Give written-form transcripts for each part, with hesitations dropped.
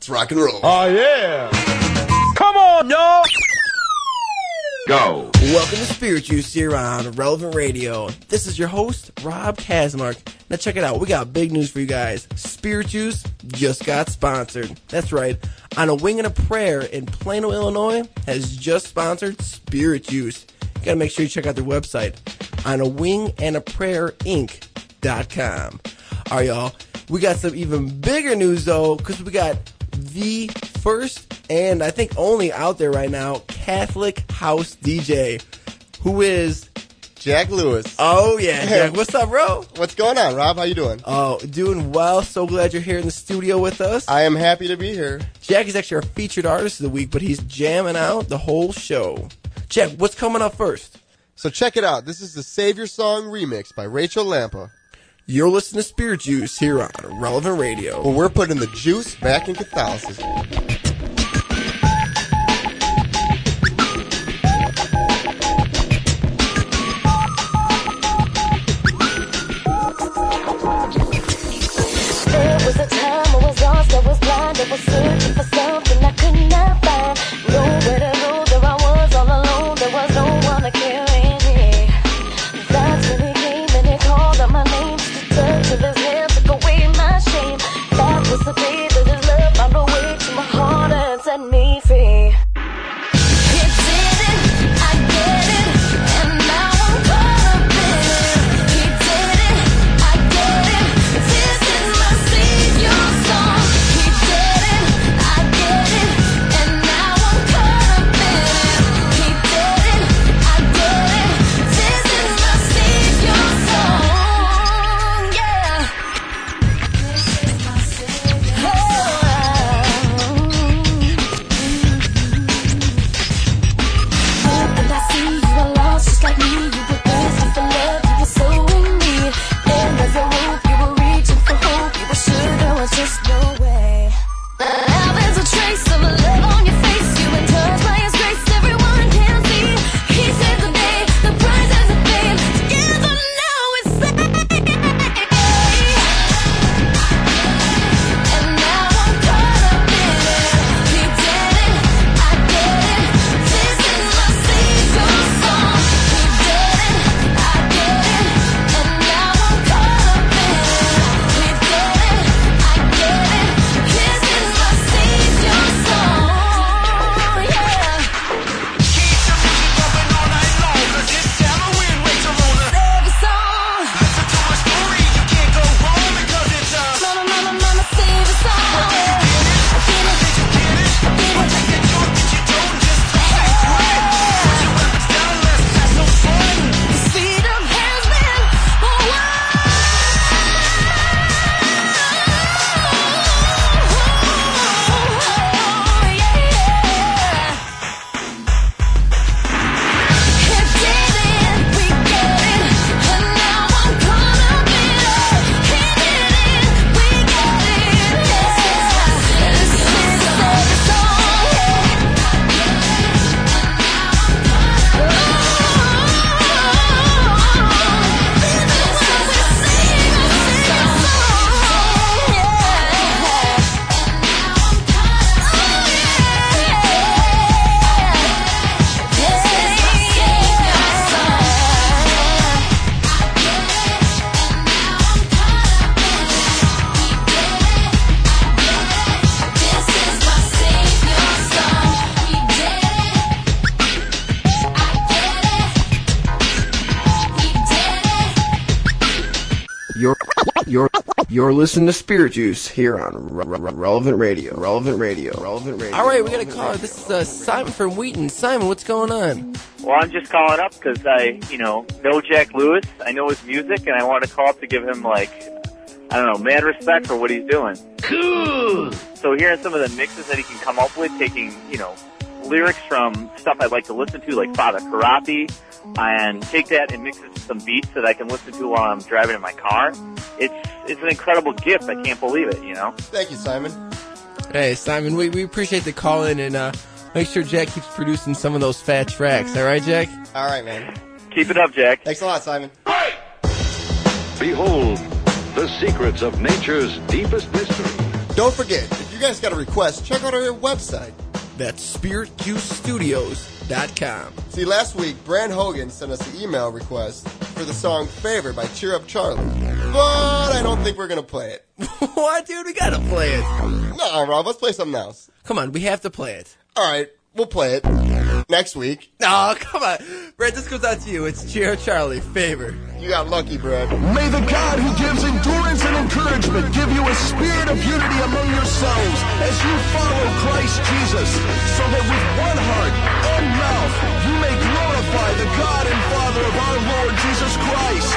Let's rock and roll. Oh, yeah. Come on, y'all. Go. Welcome to Spirit Juice here on Relevant Radio. This is your host, Rob Kazmark. Now check it out. We got big news for you guys. Spirit Juice just got sponsored. That's right. On a Wing and a Prayer in Plano, Illinois has just sponsored Spirit Juice. You gotta make sure you check out their website on a wingandaprayerinc.com. All right, y'all. We got some even bigger news, though, because we got the first and I think only out there right now Catholic house DJ, who is Jack Lewis. Oh, yeah, Jack. What's up, bro? What's going on, Rob? How you doing? Oh, doing well. So glad you're here in the studio with us. I am happy to be here. Jack is actually our featured artist of the week, but he's jamming out the whole show. Jack, what's coming up first? So check it out. This is the Savior Song remix by Rachel Lampa. You're listening to Spirit Juice here on Relevant Radio. Well, we're putting the juice back in Catholicism. There was a time I was lost, I was blind, I was searching for something I could not find. Nowhere to go, there I was all alone, there was no one to carry me. That's when he came and he called out my name. Touch of his hand took away my shame. That was the day that his love found a way to my heart and set me free. He did it, I get it, and now I'm caught up in it. He did it, I get it, this is my Savior song. He did it, I get it, and now I'm caught up in it. He did it, I get it, this is my Savior song. Yeah. This is my Savior song. And I see you were lost just like me. You were thirsty for love, you were so in need. And as a rope, you were reaching for hope. You were sure there was just no way. Now there's a trace of love on your face. You've been touched by His grace, everyone can see. He saved the day, the price hasn't paid. Together now it's saved. And now I'm caught up in it. He did it, I get it. This is my Savior song. He did it, I get it. And now I'm caught up in it. He did it, I get it. This is my Savior song. Yeah. Keep the music bumping all night long, 'cause it's Halloween, Rachel Luna. Savior song. Listen to a story, you can't go wrong because it's Mama, mama, mama, Savior song. I get it. I get it. Well, take your joke, get your dough, just toss it quick. Put your weapons down, let's have some fun. The freedom has been won. Yeah. He did it, we get it, and now I'm caught up in it. He did it, we get it, yeah. This is the Savior song, yeah. You're listening to Spirit Juice here on Relevant Radio. Relevant Radio. Relevant Radio. All right, we got a caller. This is Simon from Wheaton. Simon, what's going on? Well, I'm just calling up because I know Jack Lewis. I know his music, and I want to call up to give him, mad respect for what he's doing. cool. So hearing some of the mixes that he can come up with, taking, lyrics from stuff I like to listen to, like Father Karathi, and take that and mix it with some beats that I can listen to while I'm driving in my car. It's an incredible gift. I can't believe it, Thank you, Simon. Hey, Simon, we appreciate the call in, and make sure Jack keeps producing some of those fat tracks. All right, Jack? All right, man. Keep it up, Jack. Thanks a lot, Simon. Behold the secrets of nature's deepest mystery. Don't forget, if you guys got a request, check out our website. That's SpiritJuiceStudios.com. See, last week, Brand Hogan sent us an email request for the song Favor by Cheer Up Charlie. But I don't think we're going to play it. What, dude? We gotta play it. No, Rob, let's play something else. Come on, we have to play it. All right, we'll play it next week. No, come on. Brad, this goes out to you. It's Cheer Up Charlie. Favor. You got lucky, Brad. May the God who gives endurance and encouragement give you a spirit of unity among yourselves as you follow Christ Jesus, so that with one heart and mouth you may glorify the God and Father of our Lord Jesus Christ.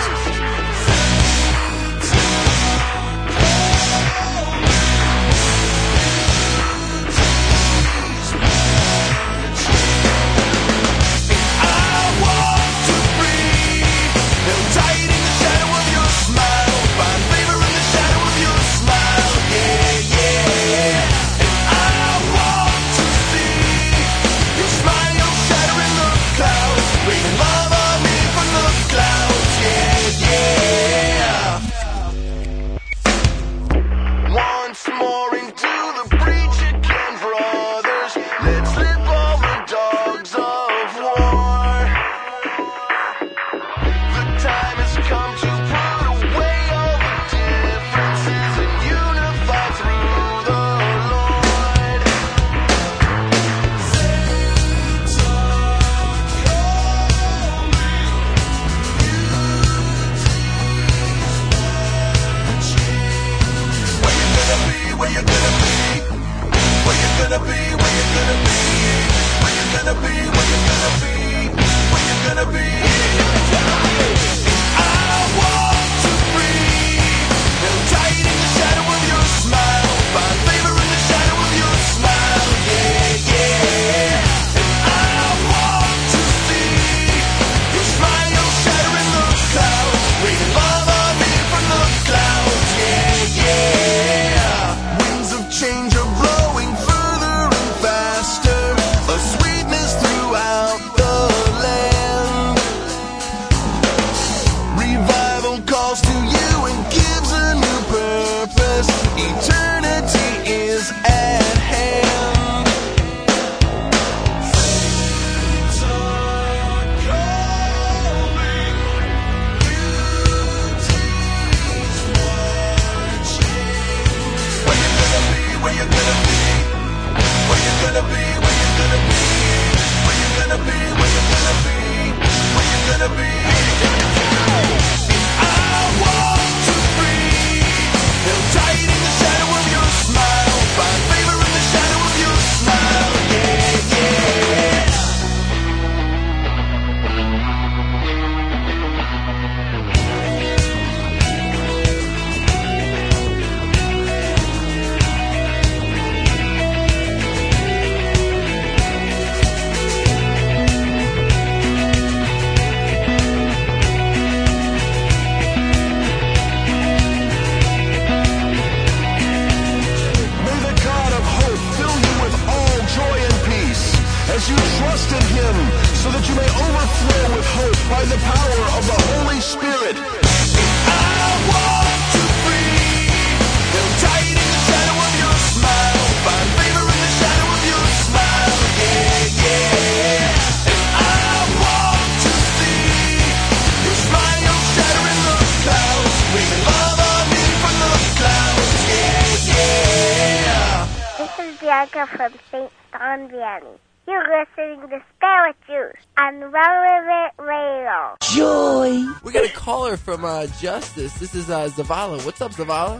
Bianca from St. Don Valley. You're listening to Spirit Juice on Relevant Radio. Joy! We got a caller from Justice. This is Zavala. What's up, Zavala?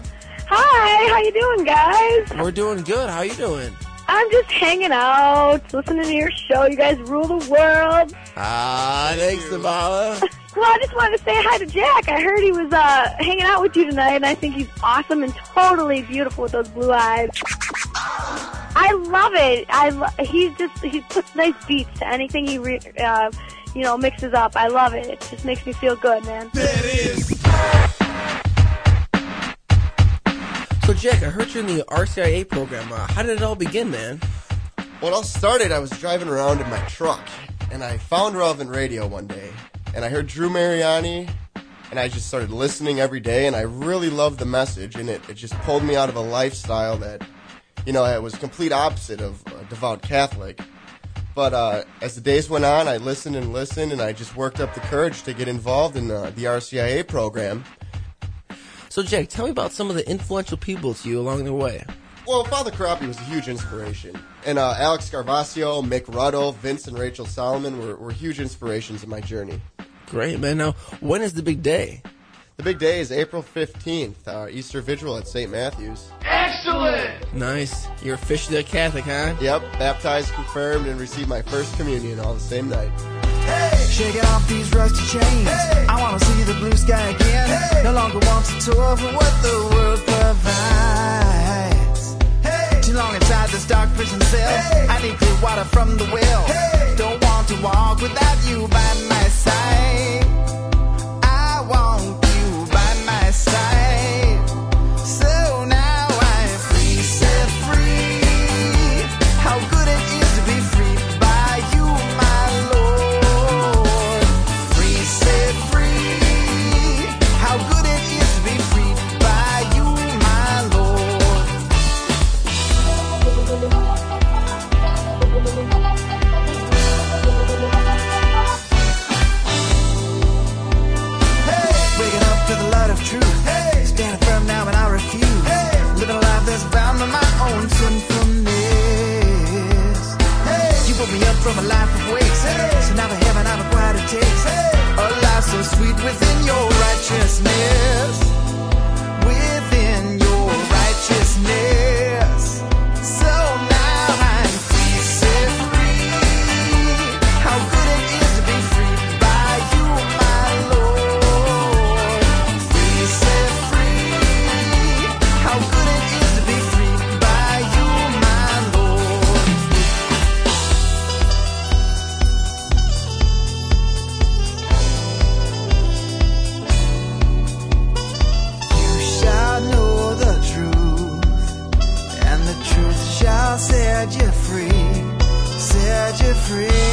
Hi, how you doing, guys? We're doing good. How you doing? I'm just hanging out, listening to your show. You guys rule the world. Thanks, Zavala. Well, I just wanted to say hi to Jack. I heard he was hanging out with you tonight, and I think he's awesome and totally beautiful with those blue eyes. I love it. He puts nice beats to anything he mixes up. I love it. It just makes me feel good, man. There it is. So, Jack, I heard you in the RCIA program. How did it all begin, man? Well, it all started, I was driving around in my truck, and I found Relevant Radio one day, and I heard Drew Mariani, and I just started listening every day, and I really loved the message, and it just pulled me out of a lifestyle that I was complete opposite of a devout Catholic. But as the days went on, I listened, and I just worked up the courage to get involved in the RCIA program. So, Jack, tell me about some of the influential people to you along the way. Well, Father Carapi was a huge inspiration. And Alex Scarvasio, Mick Ruddle, Vince and Rachel Solomon were huge inspirations in my journey. Great, man. Now, when is the big day? The big day is April 15th, our Easter Vigil at St. Matthew's. Excellent! Nice. You're officially a Catholic, huh? Yep, baptized, confirmed, and received my first communion all the same night. Hey! Shaking off these rusty chains. Hey! I want to see the blue sky again. Hey! No longer want to tour for what the world provides. Hey! Too long inside this dark prison cell. Hey! I need clear water from the well. Hey! Don't want to walk without you by my side. I want you by my side. So now I'm free, set free. How good it is to be free by you, my Lord. Free, set free. How good it is to be free by you, my Lord. Hey, waking up to the light of truth. Hey, standing firm now and I refuse. Hey, living a life that's bound by my own sinfulness. Hey, you put me up from a life of waste. Hey, so now the heaven I've acquired it takes. Hey, a life so sweet within your righteousness. Within your righteousness. So now I'm free, set free. How good it is to be free by you, my Lord. Free, set free. How good it is to be free by you, my Lord. You shall know the truth, and the truth shall set you free, set you free.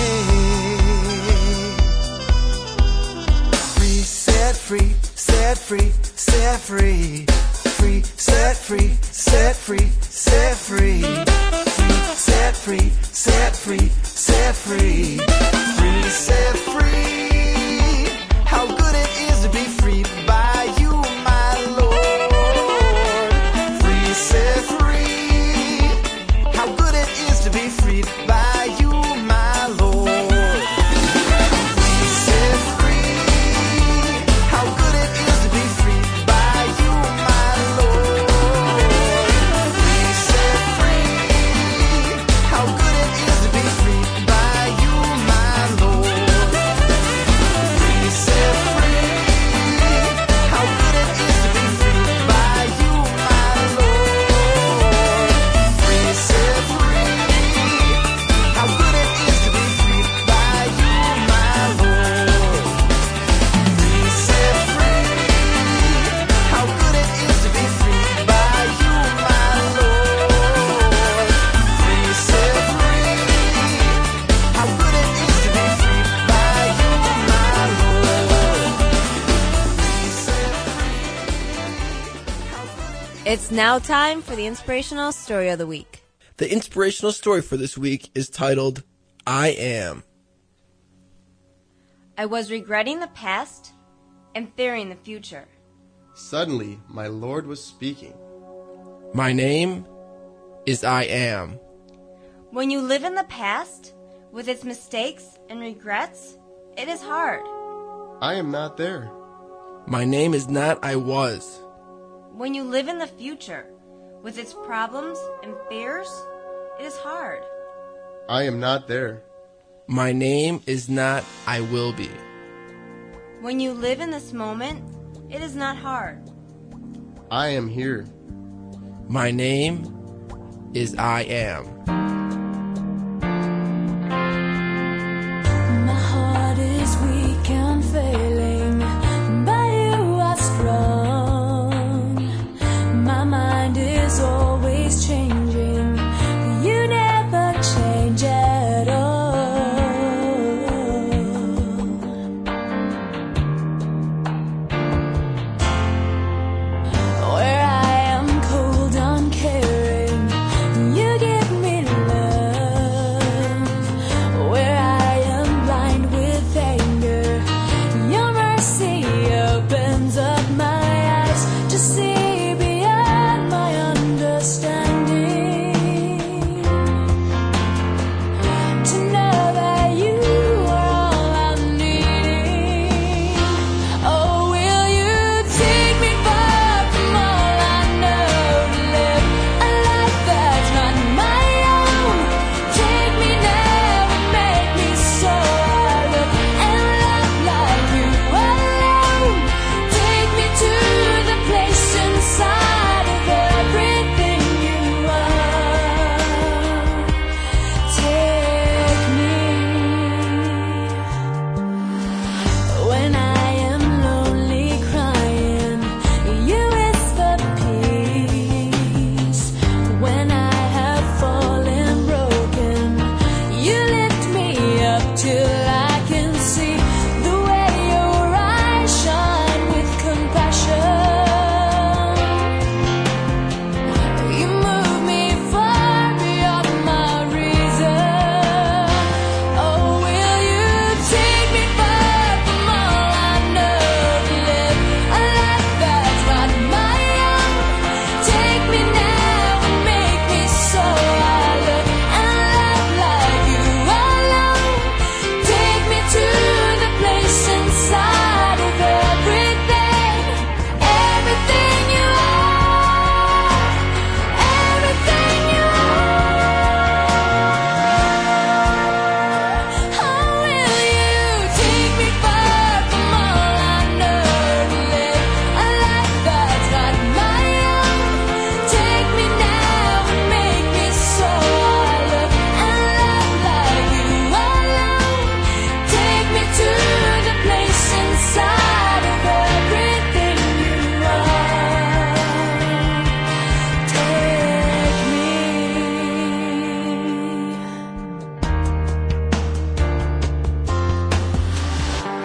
Free, set free, set free, set free. Free, set free, set free, set free. Free, set free, set free, set free. Free, set free. How good it is to be free by you, my Lord. Free, set free. How good it is to be freed by you, my Lord. Free, set free. How good it is to be freed by you, my Lord. Free, set free. How good it is to be freed by you, my Lord. Free, set free. How good it is to be freed by you, my Lord. Free, set free. How good it is to be freed by you, my Lord. Free, set free. How good it is to be freed by you, my Lord. Free, set free. How good it is to be freed by you, my Lord. Free, set free. How good it is. It's now time for the inspirational story of the week. The inspirational story for this week is titled, I Am. I was regretting the past and fearing the future. Suddenly, my Lord was speaking. My name is I Am. When you live in the past, with its mistakes and regrets, it is hard. I am not there. My name is not I Was. When you live in the future, with its problems and fears, it is hard. I am not there. My name is not I Will Be. When you live in this moment, it is not hard. I am here. My name is I Am. My heart is weak and failing, but you are strong. My mind is always changing, you never change at all. Where I am cold, uncaring,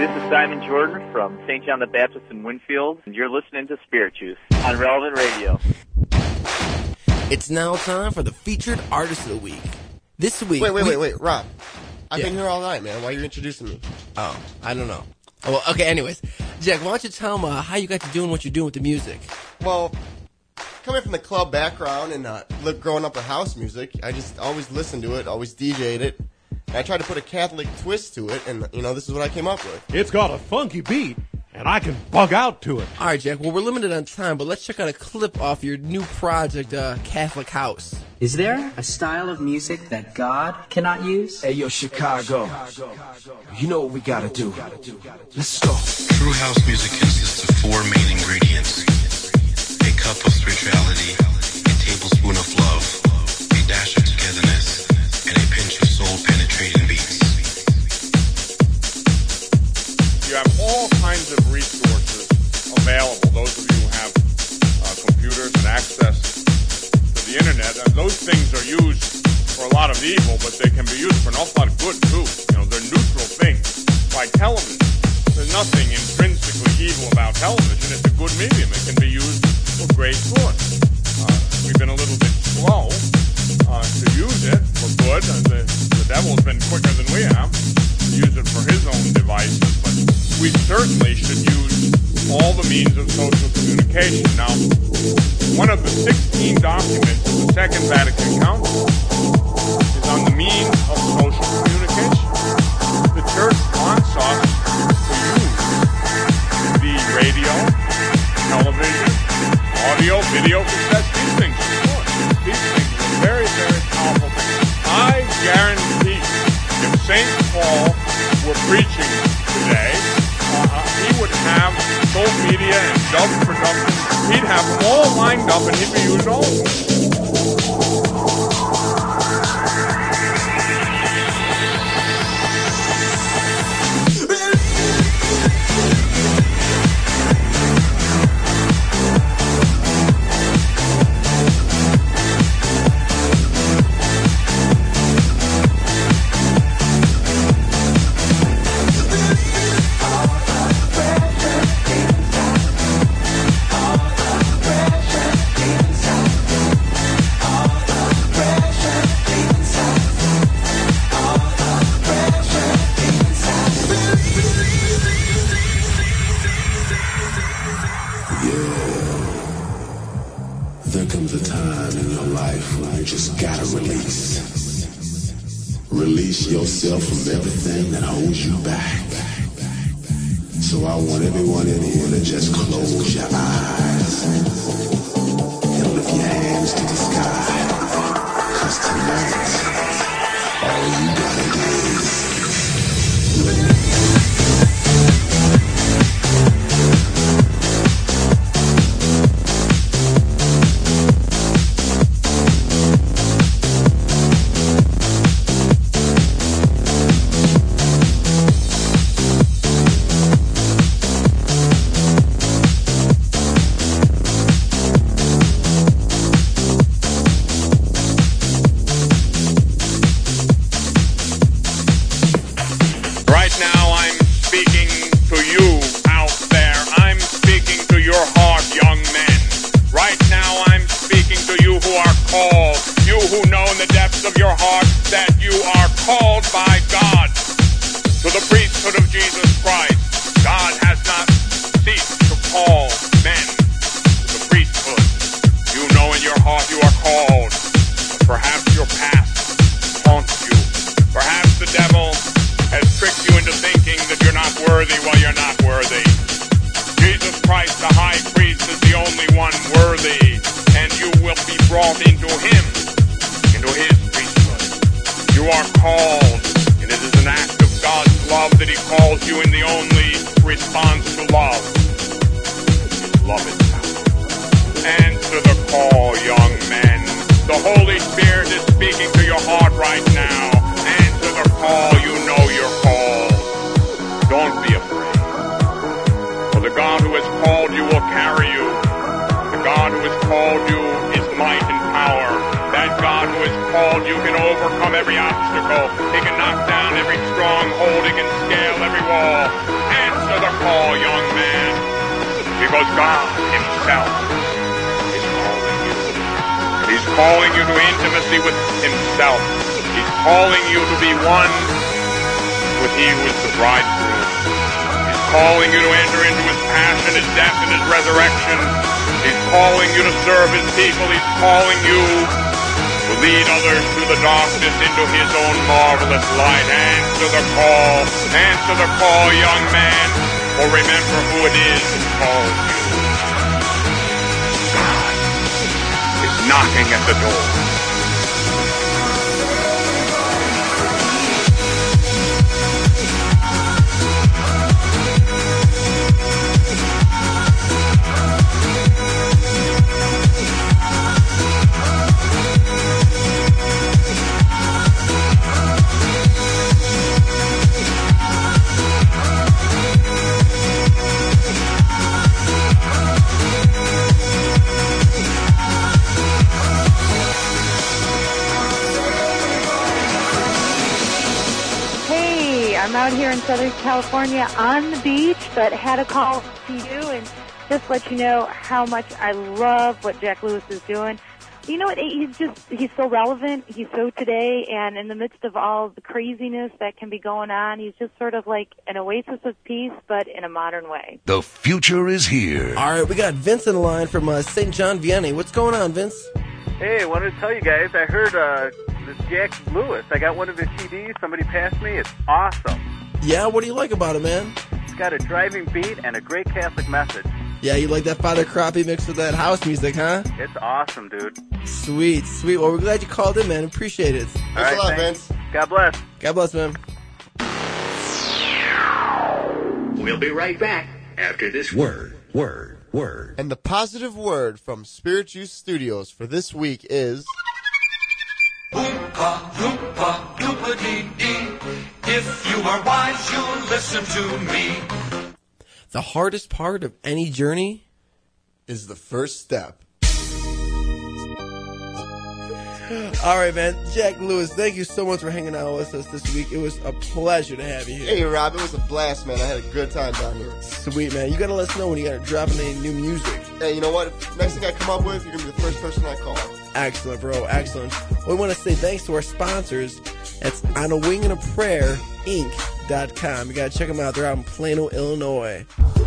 this is Simon Jordan from St. John the Baptist in Winfield, and you're listening to Spirit Juice on Relevant Radio. It's now time for the featured artist of the week. This week... Wait, Rob. I've been here all night, man. Why are you introducing me? Oh, I don't know. Oh, well, okay, anyways. Jack, why don't you tell them how you got to doing what you're doing with the music? Well, coming from the club background and growing up with house music, I just always listened to it, always DJ'd it. And I tried to put a Catholic twist to it, and, this is what I came up with. It's got a funky beat, and I can bug out to it. All right, Jack, well, we're limited on time, but let's check out a clip off your new project, Catholic House. Is there a style of music that God cannot use? Hey, yo, Chicago. You know what we gotta do. Let's go. True house music consists of 4 main ingredients. A cup of spirituality, a tablespoon of love, a dash of togetherness, and a pinch of soul-penetrating beats. You have all kinds of resources available. Those of you who have computers and access the internet, and those things are used for a lot of evil, but they can be used for an awful lot of good too. They're neutral things, like television. There's nothing intrinsically evil about television. It's a good medium. It can be used for great good. We've been a little bit slow to use it for good. The devil's been quicker than we have to use it for his own devices, but we certainly should use all the means of social communication. Now, one of the 16 documents of the Second Vatican Council is on the means of social communication. The Church wants us to use the radio, television, audio, video cassettes, these things are important. These things are very, very powerful things. I guarantee if St. Paul were preaching today, he would have soul media and dub production. He'd have them all lined up and he'd be using all of them. Yourself from everything that holds you back. So I want everyone in here to just close your eyes and lift your hands to the sky. 'Cause tonight, all you gotta do is You can overcome every obstacle. He can knock down every stronghold. He can scale every wall. And Answer the call, young man, because God himself is calling you. He's calling you to intimacy with himself. He's calling you to be one with he who is the bridegroom. He's calling you to enter into his passion, his death, and his resurrection. He's calling you to serve his people. He's calling you to lead others through the darkness into his own marvelous light. Answer the call, young man, for remember who it is who calls you. God is knocking at the door. I'm out here in Southern California on the beach, but had a call to you and just let you know how much I love what Jack Lewis is doing. You know what? He's so relevant. He's so today, and in the midst of all the craziness that can be going on, he's just sort of like an oasis of peace, but in a modern way. The future is here. All right, we got Vince in the line from St. John, Vianney. What's going on, Vince? Hey, I wanted to tell you guys, I heard this Jack Lewis. I got one of his CDs. Somebody passed me. It's awesome. Yeah, what do you like about it, man? It's got a driving beat and a great Catholic message. Yeah, you like that Father Crappie mixed with that house music, huh? It's awesome, dude. Sweet. Well, we're glad you called in, man. Appreciate it. Thanks a lot, Vince. God bless. God bless, man. We'll be right back after this word. And the positive word from Spirit Juice Studios for this week is... Oompa, loompa, doopa-dee-dee. If you are wise, you'll listen to me. The hardest part of any journey is the first step. All right, man. Jack Lewis, thank you so much for hanging out with us this week. It was a pleasure to have you here. Hey, Rob, it was a blast, man. I had a good time down here. Sweet, man. You got to let us know when you got to drop any new music. Hey, you know what? Next thing I come up with, you're going to be the first person I call. Excellent, bro. Excellent. Well, we want to say thanks to our sponsors. That's On a Wing and a Prayer, Inc.com. You got to check them out. They're out in Plano, Illinois.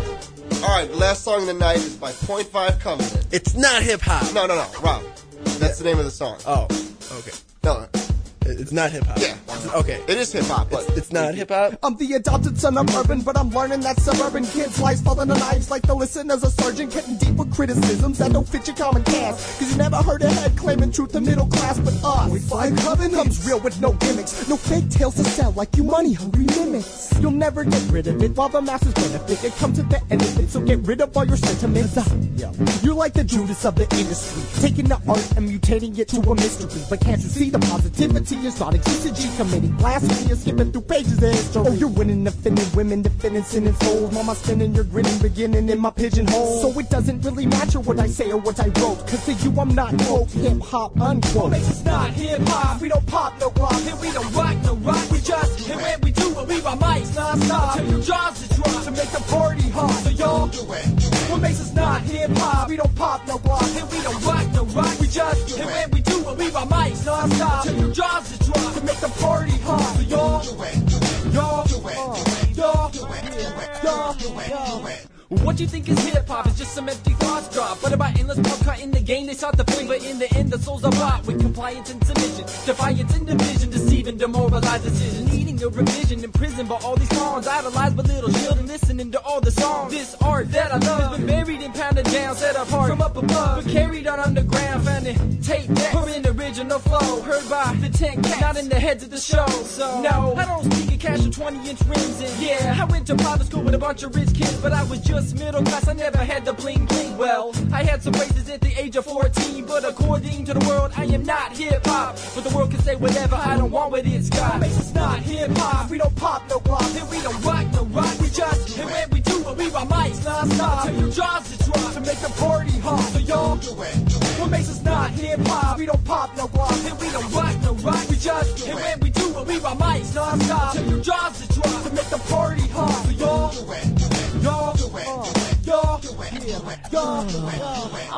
All right, the last song of the night is by Point 5 Covenant. It's not hip-hop. No, Rob. That's the name of the song. Oh, okay. No. It's not hip-hop. Yeah. Okay. It is hip-hop, but... It's not hip-hop? I'm the adopted son of urban, but I'm learning that suburban kids' lives falling on knives like the listeners of Sergeant, getting deep with criticisms that don't fit your common cast. Cause you never heard a head claiming truth to middle class, but us. Point 5 Covenant comes real with no gimmicks. No fake tales to sell like you money-hungry mimics. You'll never get rid of it while the masses benefit. It comes to the end of it, so get rid of all your sentiments. You're like the Judas of the industry, taking the art and mutating it to a mystery. But can't you see the positivity is not existing? Committing blasphemy and skipping through pages of history. Oh, you're winning, offending women, defending sin and souls. Mama spinning, you're grinning, beginning in my pigeonhole. So it doesn't really matter what I say or what I wrote, cause to you I'm not quote hip-hop unquote. It's not hip-hop, we don't pop no block, and we don't rock no rock. We just hit when we do it, we ride mics non-stop till your jaws to drop to make the party hot. So y'all do it. What makes us not hip-hop? We don't pop no block, and we don't rock no rock. We just hit when we do it, we ride mics non-stop till your jaws to drop to make the party hot. So y'all do it. Y'all do it. Y'all do it. Y'all do it. What you think is hip-hop is just some empty thoughts drop. But about endless pop cut in the game, they sought the fame, but in the end the souls are bought with compliance and submission, defiance and division, deceiving, demoralized decision, needing a revision in prison. But all these pawns idolized by little children, listening to all the songs. This art that I love has been buried and pounded down, set apart from up above, but carried on underground, found in tape decks or in original flow, heard by the 10 cats, not in the heads of the show. So no, I don't speak in cash or 20-inch rims. And yeah, I went to private school with a bunch of rich kids, but I was just middle class, I never had the bling bling. Well, I had some races at the age of 14, but according to the world, I am not hip-hop. But the world can say whatever, I don't want what it's got. What makes us not hip-hop? We don't pop no block, and we don't rock no rock. We just, and when we do it, we ride mics non-stop till your jaws to drop to make the party hot. So y'all do it. What makes us not hip-hop? We don't pop no block, and we don't rock no rock. We just, and when we do it, we ride mics non-stop till your jaws to drop to make the party hot. So y'all do it.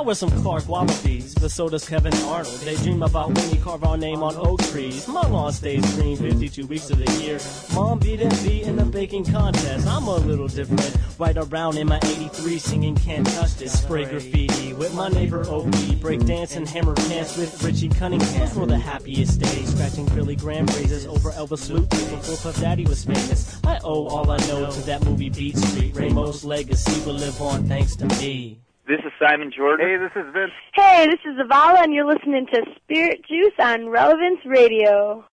wear some Clark Wallabies, but so does Kevin Arnold. They dream about when we carve our name on oak trees. My lawn stays green 52 weeks of the year. Mom beat in the baking contest. I'm a little different. Right around in my 83 singing Can't Touch This. Spray graffiti with my neighbor O.B. Break dance and hammer pants with Richie Cunningham. Those were the happiest days. Scratching Billy Graham phrases over Elvis Loop before Puff Daddy was famous. I owe all I know to that movie Beat Street. Ramos' legacy will live on thanks to me. This is Simon Jordan. Hey, this is Vince. Hey, this is Zavala, and you're listening to Spirit Juice on Relevance Radio.